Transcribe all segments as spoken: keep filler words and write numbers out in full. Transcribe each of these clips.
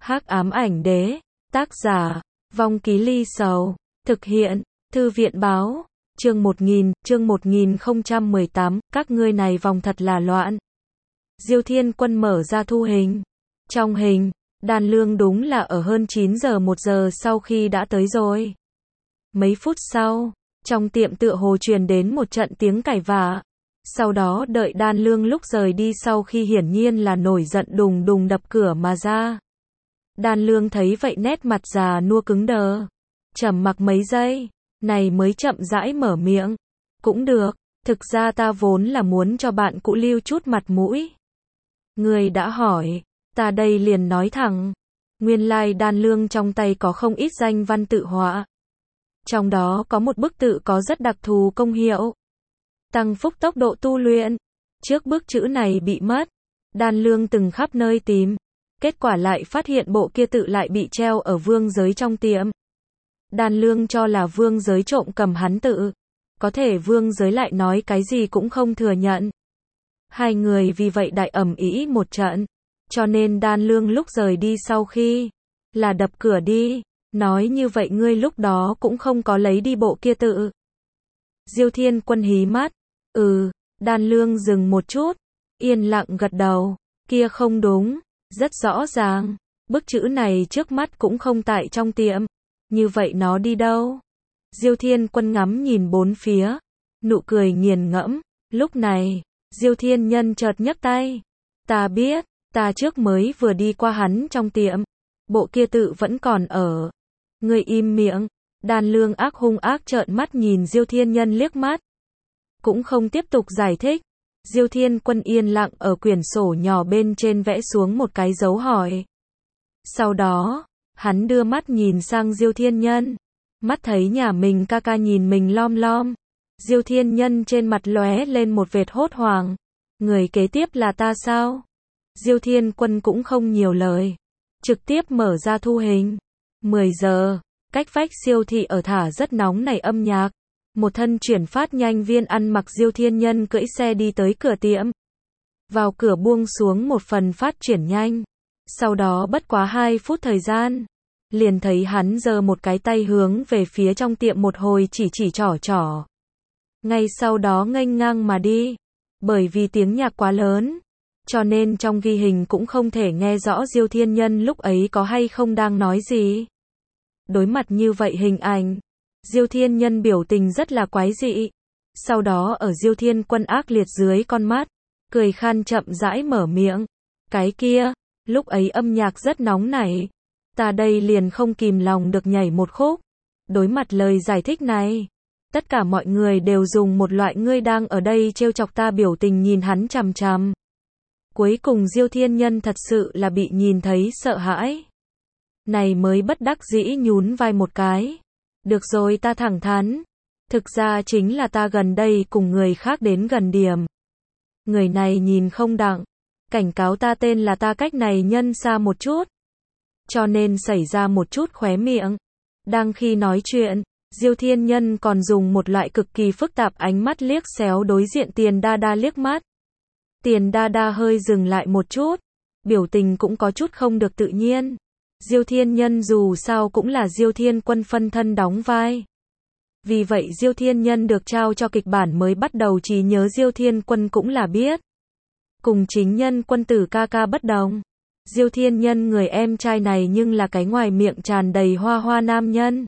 Hắc ám ảnh đế, tác giả, Vong Ký Ly Sầu, thực hiện, Thư viện báo, chương một nghìn, chương một nghìn không trăm mười tám, các ngươi này vòng thật là loạn. Diêu Thiên Quân mở ra thu hình. Trong hình, Đan Lương đúng là ở hơn chín giờ một giờ sau khi đã tới rồi. Mấy phút sau, trong tiệm tựa hồ truyền đến một trận tiếng cãi vã. Sau đó đợi Đan Lương lúc rời đi sau khi hiển nhiên là nổi giận đùng đùng đập cửa mà ra. Đan Lương thấy vậy nét mặt già nua cứng đờ. Trầm mặc mấy giây, này mới chậm rãi mở miệng. Cũng được, thực ra ta vốn là muốn cho bạn cũ lưu chút mặt mũi. Người đã hỏi, ta đây liền nói thẳng. Nguyên lai like Đan Lương trong tay có không ít danh văn tự họa. Trong đó có một bức tự có rất đặc thù công hiệu. Tăng phúc tốc độ tu luyện. Trước bức chữ này bị mất, Đan Lương từng khắp nơi tìm. Kết quả lại phát hiện bộ kia tự lại bị treo ở vương giới trong tiệm. Đan Lương cho là vương giới trộm cầm hắn tự. Có thể vương giới lại nói cái gì cũng không thừa nhận. Hai người vì vậy đại ầm ĩ một trận. Cho nên Đan Lương lúc rời đi sau khi là đập cửa đi. Nói như vậy ngươi lúc đó cũng không có lấy đi bộ kia tự. Diêu Thiên Quân hí mắt. Ừ, Đan Lương dừng một chút. Yên lặng gật đầu. Kia không đúng. Rất rõ ràng. Bức chữ này trước mắt cũng không tại trong tiệm. Như vậy nó đi đâu? Diêu Thiên Quân ngắm nhìn bốn phía. Nụ cười nghiền ngẫm. Lúc này, Diêu Thiên Nhân chợt nhấc tay. Ta biết, ta trước mới vừa đi qua hắn trong tiệm. Bộ kia tự vẫn còn ở. Ngươi im miệng. Đan Lương ác hung ác trợn mắt nhìn Diêu Thiên Nhân liếc mắt. Cũng không tiếp tục giải thích. Diêu Thiên Quân yên lặng ở quyển sổ nhỏ bên trên vẽ xuống một cái dấu hỏi. Sau đó, hắn đưa mắt nhìn sang Diêu Thiên Nhân. Mắt thấy nhà mình ca ca nhìn mình lom lom. Diêu Thiên Nhân trên mặt lóe lên một vệt hốt hoảng. Người kế tiếp là ta sao? Diêu Thiên Quân cũng không nhiều lời. Trực tiếp mở ra thu hình. mười giờ, cách vách siêu thị ở thả rất nóng này âm nhạc. Một thân chuyển phát nhanh viên ăn mặc Diêu Thiên Nhân cưỡi xe đi tới cửa tiệm. Vào cửa buông xuống một phần phát chuyển nhanh. Sau đó bất quá hai phút thời gian. Liền thấy hắn giơ một cái tay hướng về phía trong tiệm một hồi chỉ chỉ trỏ trỏ. Ngay sau đó nghênh ngang mà đi. Bởi vì tiếng nhạc quá lớn. Cho nên trong ghi hình cũng không thể nghe rõ Diêu Thiên Nhân lúc ấy có hay không đang nói gì. Đối mặt như vậy hình ảnh. Diêu Thiên Nhân biểu tình rất là quái dị. Sau đó ở Diêu Thiên Quân ác liệt dưới con mắt. Cười khan chậm rãi mở miệng. Cái kia, lúc ấy âm nhạc rất nóng nảy. Ta đây liền không kìm lòng được nhảy một khúc. Đối mặt lời giải thích này. Tất cả mọi người đều dùng một loại ngươi đang ở đây trêu chọc ta biểu tình nhìn hắn chằm chằm. Cuối cùng Diêu Thiên Nhân thật sự là bị nhìn thấy sợ hãi. Này mới bất đắc dĩ nhún vai một cái. Được rồi ta thẳng thắn. Thực ra chính là ta gần đây cùng người khác đến gần điểm. Người này nhìn không đặng. Cảnh cáo ta tên là ta cách này nhân xa một chút. Cho nên xảy ra một chút khóe miệng. Đang khi nói chuyện, Diêu Thiên Nhân còn dùng một loại cực kỳ phức tạp ánh mắt liếc xéo đối diện Tiền Đa Đa liếc mắt. Tiền Đa Đa hơi dừng lại một chút. Biểu tình cũng có chút không được tự nhiên. Diêu Thiên Nhân dù sao cũng là Diêu Thiên Quân phân thân đóng vai. Vì vậy Diêu Thiên Nhân được trao cho kịch bản mới bắt đầu trí nhớ Diêu Thiên Quân cũng là biết. Cùng chính nhân quân tử ca ca bất đồng. Diêu Thiên Nhân người em trai này nhưng là cái ngoài miệng tràn đầy hoa hoa nam nhân.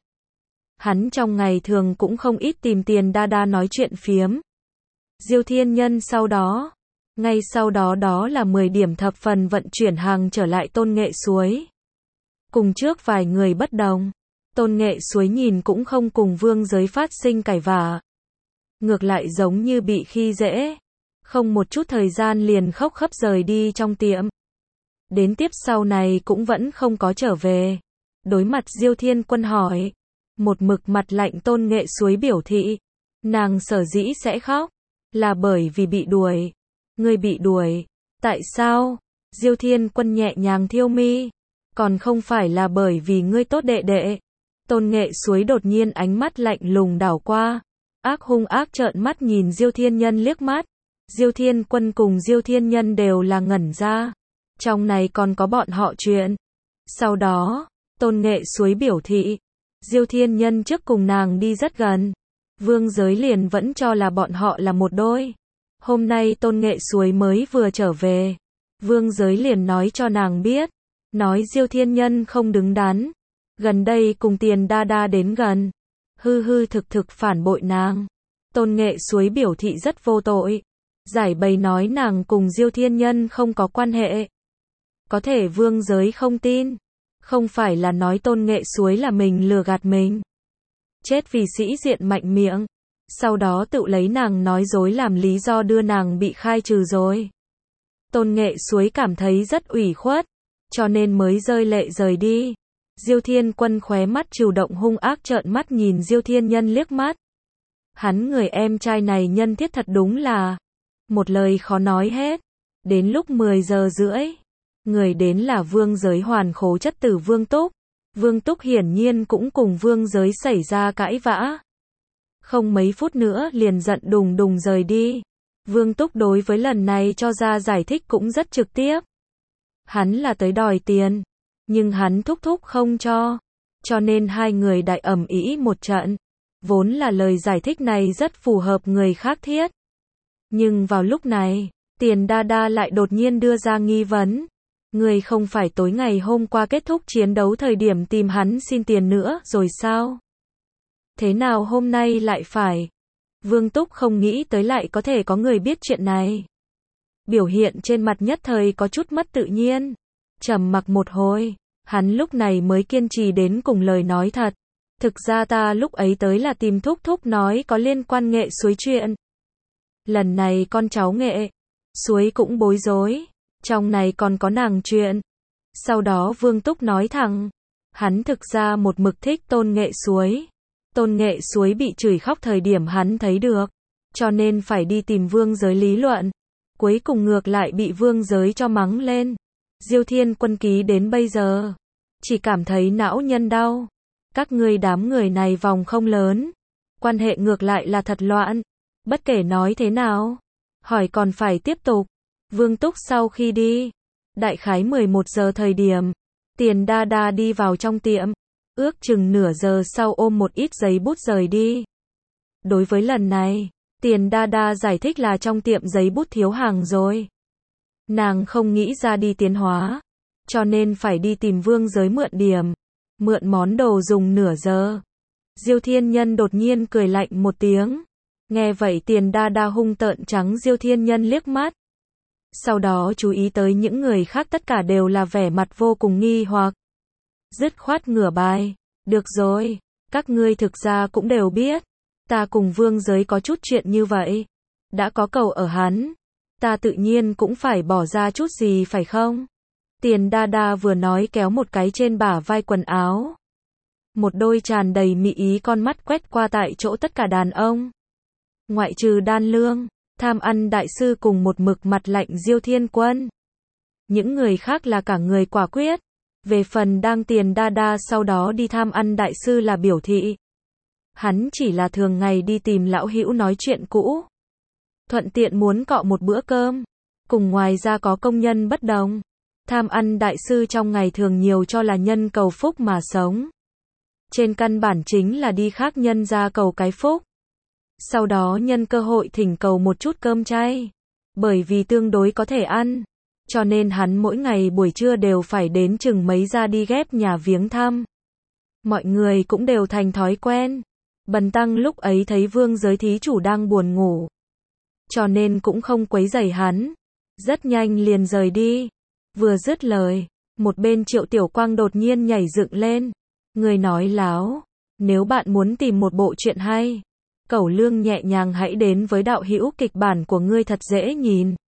Hắn trong ngày thường cũng không ít tìm Tiền Đa Đa nói chuyện phiếm. Diêu Thiên Nhân sau đó. Ngay sau đó đó là mười điểm thập phần vận chuyển hàng trở lại Tôn Nghệ Suối. Cùng trước vài người bất đồng. Tôn Nghệ Suối nhìn cũng không cùng vương giới phát sinh cãi vã. Ngược lại giống như bị khi dễ. Không một chút thời gian liền khóc khắp rời đi trong tiệm. Đến tiếp sau này cũng vẫn không có trở về. Đối mặt Diêu Thiên Quân hỏi. Một mực mặt lạnh Tôn Nghệ Suối biểu thị. Nàng sở dĩ sẽ khóc. Là bởi vì bị đuổi. Ngươi bị đuổi. Tại sao? Diêu Thiên Quân nhẹ nhàng thiêu mi. Còn không phải là bởi vì ngươi tốt đệ đệ. Tôn Nghệ Suối đột nhiên ánh mắt lạnh lùng đảo qua. Ác hung ác trợn mắt nhìn Diêu Thiên Nhân liếc mắt. Diêu Thiên Quân cùng Diêu Thiên Nhân đều là ngẩn ra. Trong này còn có bọn họ chuyện. Sau đó, Tôn Nghệ Suối biểu thị, Diêu Thiên Nhân trước cùng nàng đi rất gần. Vương Giới liền vẫn cho là bọn họ là một đôi. Hôm nay Tôn Nghệ Suối mới vừa trở về. Vương Giới liền nói cho nàng biết. Nói Diêu Thiên Nhân không đứng đắn. Gần đây cùng Tiền Đa Đa đến gần. Hư hư thực thực phản bội nàng. Tôn Nghệ Suối biểu thị rất vô tội. Giải bày nói nàng cùng Diêu Thiên Nhân không có quan hệ. Có thể Vương Giới không tin. Không phải là nói Tôn Nghệ Suối là mình lừa gạt mình. Chết vì sĩ diện mạnh miệng. Sau đó tự lấy nàng nói dối làm lý do đưa nàng bị khai trừ rồi. Tôn Nghệ Suối cảm thấy rất ủy khuất. Cho nên mới rơi lệ rời đi. Diêu Thiên Quân khóe mắt trừu động hung ác trợn mắt nhìn Diêu Thiên Nhân liếc mắt. Hắn người em trai này nhân thiết thật đúng là một lời khó nói hết. Đến lúc mười giờ rưỡi, người đến là Vương Giới hoàn khố chất tử Vương Túc. Vương Túc hiển nhiên cũng cùng Vương Giới xảy ra cãi vã. Không mấy phút nữa liền giận đùng đùng rời đi. Vương Túc đối với lần này cho ra giải thích cũng rất trực tiếp. Hắn là tới đòi tiền, nhưng hắn thúc thúc không cho. Cho nên hai người đại ầm ĩ một trận. Vốn là lời giải thích này rất phù hợp người khác thiết. Nhưng vào lúc này, Tiền Đa Đa lại đột nhiên đưa ra nghi vấn. Người không phải tối ngày hôm qua kết thúc chiến đấu thời điểm tìm hắn xin tiền nữa rồi sao? Thế nào hôm nay lại phải? Vương Túc không nghĩ tới lại có thể có người biết chuyện này. Biểu hiện trên mặt nhất thời có chút mất tự nhiên. Trầm mặc một hồi, hắn lúc này mới kiên trì đến cùng lời nói thật. Thực ra ta lúc ấy tới là tìm thúc thúc nói có liên quan Nghệ Suối chuyện. Lần này con cháu Nghệ Suối cũng bối rối. Trong này còn có nàng chuyện. Sau đó Vương Túc nói thẳng. Hắn thực ra một mực thích Tôn Nghệ Suối. Tôn Nghệ Suối bị chửi khóc thời điểm hắn thấy được. Cho nên phải đi tìm Vương Giới lý luận. Cuối cùng ngược lại bị Vương Giới cho mắng lên. Diêu Thiên Quân ký đến bây giờ. Chỉ cảm thấy não nhân đau. Các ngươi đám người này vòng không lớn. Quan hệ ngược lại là thật loạn. Bất kể nói thế nào. Hỏi còn phải tiếp tục. Vương Túc sau khi đi. Đại khái mười một giờ thời điểm. Tiền Đa Đa đi vào trong tiệm. Ước chừng nửa giờ sau ôm một ít giấy bút rời đi. Đối với lần này, Tiền Đa Đa giải thích là trong tiệm giấy bút thiếu hàng rồi. Nàng không nghĩ ra đi tiến hóa. Cho nên phải đi tìm Vương Giới mượn điểm. Mượn món đồ dùng nửa giờ. Diêu Thiên Nhân đột nhiên cười lạnh một tiếng. Nghe vậy Tiền Đa Đa hung tợn trắng Diêu Thiên Nhân liếc mắt. Sau đó chú ý tới những người khác tất cả đều là vẻ mặt vô cùng nghi hoặc. Dứt khoát ngửa bài. Được rồi, các ngươi thực ra cũng đều biết. Ta cùng Vương Giới có chút chuyện như vậy. Đã có cầu ở hắn. Ta tự nhiên cũng phải bỏ ra chút gì phải không? Tiền Đa Đa vừa nói kéo một cái trên bả vai quần áo. Một đôi tràn đầy mị ý con mắt quét qua tại chỗ tất cả đàn ông. Ngoại trừ Đan Lương, Tham Ăn Đại Sư cùng một mực mặt lạnh Diêu Thiên Quân. Những người khác là cả người quả quyết. Về phần đang Tiền Đa Đa sau đó đi Tham Ăn Đại Sư là biểu thị. Hắn chỉ là thường ngày đi tìm lão hữu nói chuyện cũ. Thuận tiện muốn cọ một bữa cơm. Cùng ngoài ra có công nhân bất đồng. Tham Ăn Đại Sư trong ngày thường nhiều cho là nhân cầu phúc mà sống. Trên căn bản chính là đi khác nhân ra cầu cái phúc. Sau đó nhân cơ hội thỉnh cầu một chút cơm chay. Bởi vì tương đối có thể ăn. Cho nên hắn mỗi ngày buổi trưa đều phải đến chừng mấy ra đi ghép nhà viếng thăm. Mọi người cũng đều thành thói quen. Bần tăng lúc ấy thấy Vương Giới thí chủ đang buồn ngủ. Cho nên cũng không quấy rầy hắn. Rất nhanh liền rời đi. Vừa dứt lời, một bên Triệu Tiểu Quang đột nhiên nhảy dựng lên. Người nói láo. Nếu bạn muốn tìm một bộ truyện hay, Cẩu Lương nhẹ nhàng hãy đến với đạo hữu kịch bản của ngươi thật dễ nhìn.